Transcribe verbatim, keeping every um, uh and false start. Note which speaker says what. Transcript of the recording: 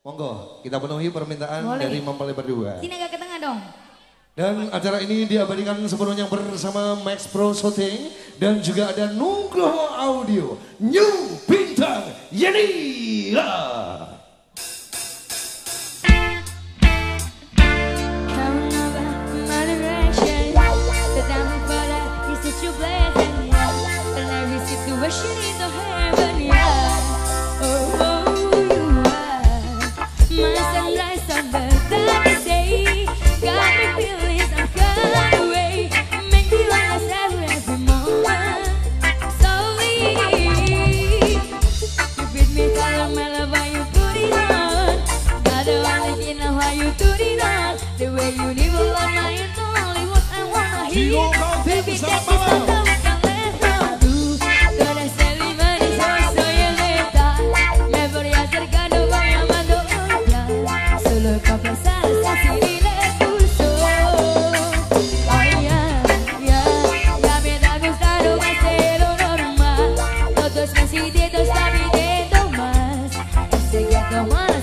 Speaker 1: Monggo, kita penuhi permintaan
Speaker 2: Boleh.
Speaker 1: dari mempelai berdua.
Speaker 2: Sini agak ke tengah dong.
Speaker 1: Dan acara ini diabadikan sepenuhnya bersama Max Pro Shooting dan juga ada Nugroho Audio, New Bintang Yanira.
Speaker 3: The way you live a life, now you know only what I wanna hear. Baby, take this time, we can let go. Tú, tú eres el imán y yo soy el metal. Me podría acercar, no voy amando ya. Solo para pasar así dile pulso. Ay, ya, ya, ya me da gustado más de lo normal. Todos mis sentidos están pidiendo más. Sé que tomar